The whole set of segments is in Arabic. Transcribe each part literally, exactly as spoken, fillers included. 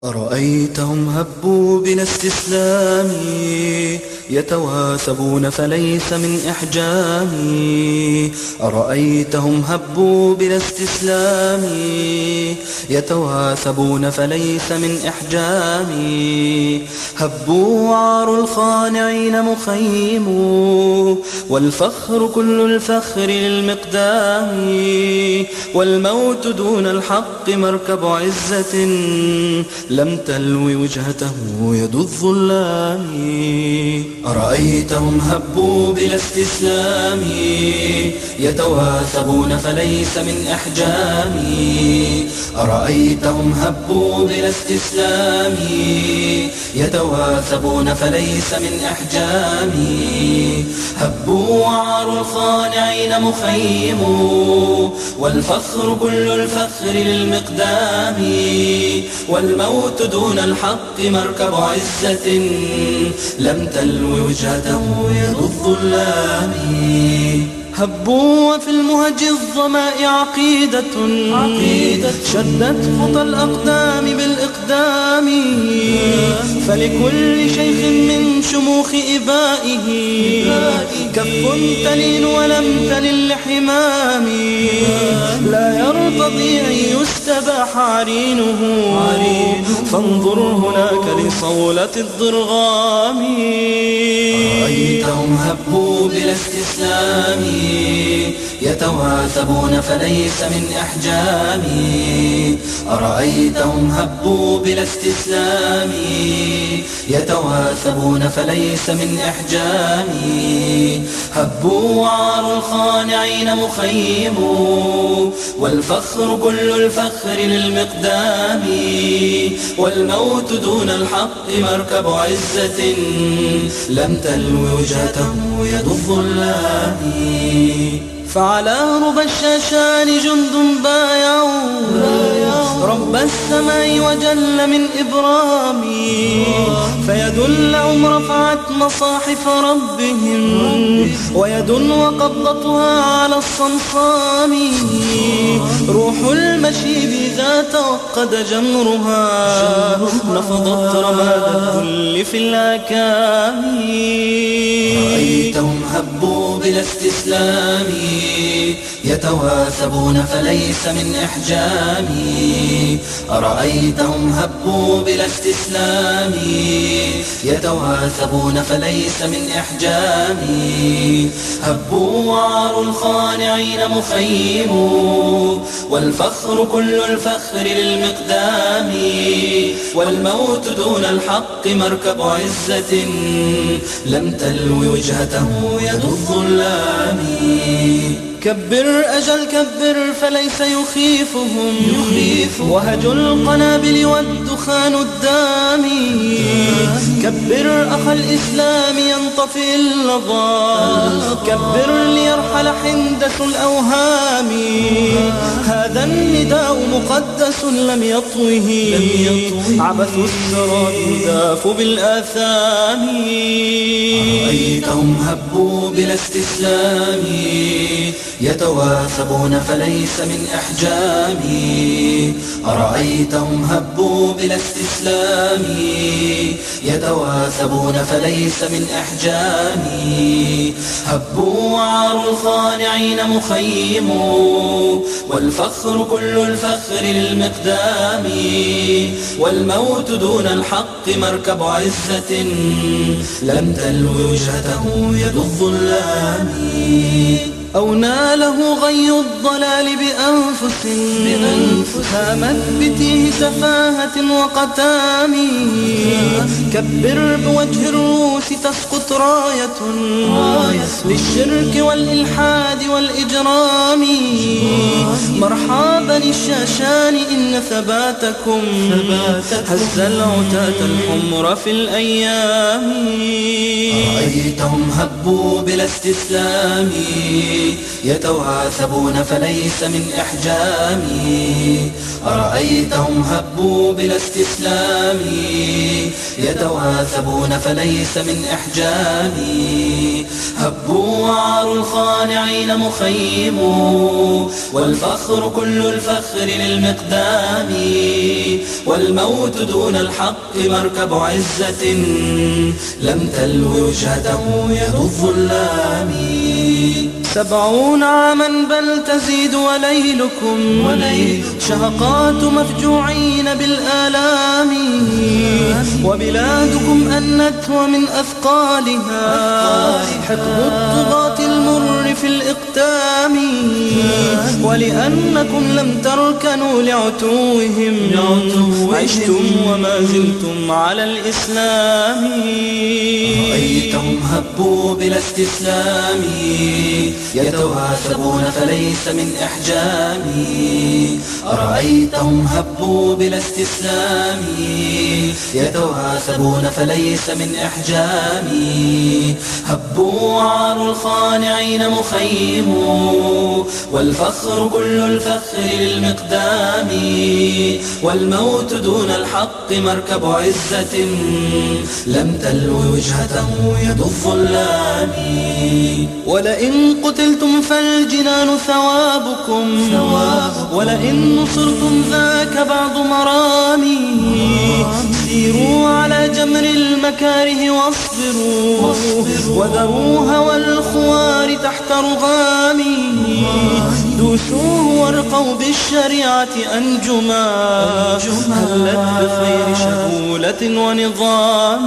أرأيتهم هبوا بلا استسلام يتواثبون فليس من إحجام. أرأيتهم هبوا بلا استسلام يتواثبون فليس من إحجام. هبوا وعار الخانعين مخيم والفخر كل الفخر للمقدام. والموت دون الحق مركب عزة لم تلوي وجهته يد الظلام. أرأيتهم هبوا بلا استسلام يتواثبون فليس من إحجام. أرأيتهم هبوا بلا استسلام يتواثبون فليس من إحجام. هبوا وعار الخانعين مخيم والفخر كل الفخر للمقدام. والموت دون الحق مركب عزة لم تلو وجهته يد الظلام. هبوا وفي المهج الظماء عقيدة, عقيدة شدت خطى الأقدام بالإقدام. فلكل شيخ من شموخ إبائه كف تلين ولم تلل لحمام. لا يرتضي أن يستباح عرينه فانظر هناك لصولة الضرغام. أرأيتهم هبوا بلا استسلام يتواثبون فليس من إحجام. أرأيتهم هبوا بلا استسلام يتواثبون فليس من إحجام. هبوا وعار الخانعين مخيم والفخر كل الفخر للمقدام. والموت دون الحق مركب عزة لم تلو وجهته يد الظلام. فعلى ربى الشاشان جند بايعوا رب السماء وجل من إبرامي. فيد لهم رفعت مصاحف ربهم ويد وقبضتها على الصنصام. روح المشيب إذا توقد جمرها نفضت رماد الكل في الأكام. رأيتهم هبوا بلا استسلام يتواثبون فليس من إحجام. أرأيتهم هبوا بلا استسلام يتواثبون فليس من إحجام. هبوا وعار الخانعين مخيم والفخر كل الفخر للمقدام. والموت دون الحق مركب عزة لم تلو وجهته يد الظلام. كبر أجل كبر فليس يخيفهم يخيف وهج القنابل والدخان الدامي. كبر أخ الإسلام ينطفئ اللظى كبر ليرحل حندس الأوهام. هذا النداء مقدس لم يطوه عبث السراب يداف بالآثام. أرأيتهم هبوا بلا استسلام يتواثبون فليس من إحجام. أرأيتهم هبوا بلا استسلام يتواثبون فليس من إحجام. هبوا وعار الخانعين مخيم والفخر كل الفخر للمقدام. والموت دون الحق مركب عزة لم تلو وجهته يد الظلام. أو ناله غي الضلال بأنفس هامت بتيه سفاهة وقتام. كبر بوجه الروس تسقط راية للشرك والإلحاد والإجرام. مرحبا الشاشان إن ثباتكم هز العتاة الحمر في الأيام. أرأيتهم هبوا بلا استسلام يتواثبون فليس من إحجام. أرأيتهم هبوا بلا استسلام يتواثبون فليس من إحجام. هبوا وعار الخانعين مخيم والفخر كل الفخر للمقدام. والموت دون الحق مركب عزة لم تلو وجهته يد الظلام. سبعون عاما بل تزيد وليلكم وليل شهقات مفجوعين بالآلام، وبلادكم أنت ومن أثقالها حقد الطغاة المر في الإقدام، ولأنكم لم تركنوا لعتوهم عشتم وما زلتم على الإسلام. رأيتهم هبوا بلا استسلام يتواثبون فليس من إحجامي. أرأيتهم هبوا بلا استسلام يتواثبون فليس من إحجامي. هبوا عار الخانعين مخيم والفخر كل الفخر للمقدام، والموت دون الحق مركب عزة لم تلو وجهته يد الظلام. ولئن قتلتم فالجنان ثوابكم، ولئن نصرتم ذاك بعض مرامي. سيروا على جمر المكاره واصبروا وذروا هوى الخوار تحت رغامي. دوسوه وارقوا بالشريعة أنجما هلت بخير شهولة ونظام.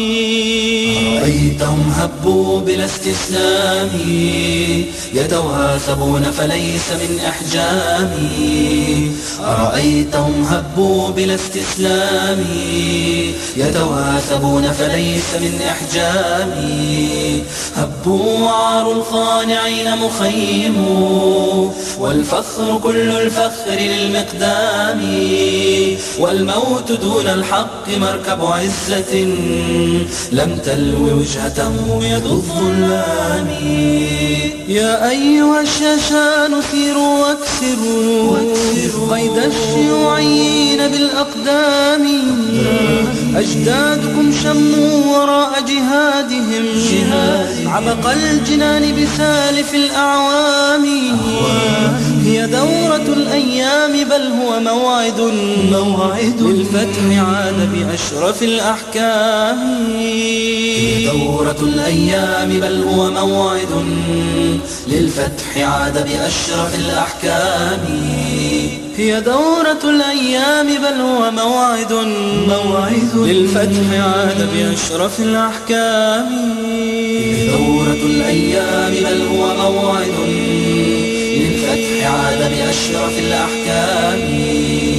رأيتهم هبوا بلا استسلام يتواثبون فليس من إحجامي. أرأيتهم هبوا بلا استسلام يتواثبون فليس من إحجامي. هبوا عار الخانعين مخيم والفخر كل الفخر للمقدام، والموت دون الحق مركب عزة لم تلو وجهته يد الظلام. يا أيها الشاشان سيروا واكسروا قيد الشيوعيين بالأقدام. أجدادكم شموا وراء جهادهم عبق الجنان بسالف الأعوام. هي دورة الأيام بل هو موعد للفتح عاد بأشرف الأحكام. هي دورة الأيام بل هو موعد للفتح عاد بأشرف الأحكام. هي دورة الأيام بل هو موعد للفتح عاد بأشرف الأحكام. هي دورة الأيام بل هو موعد للفتح عاد بأشرف الأحكام.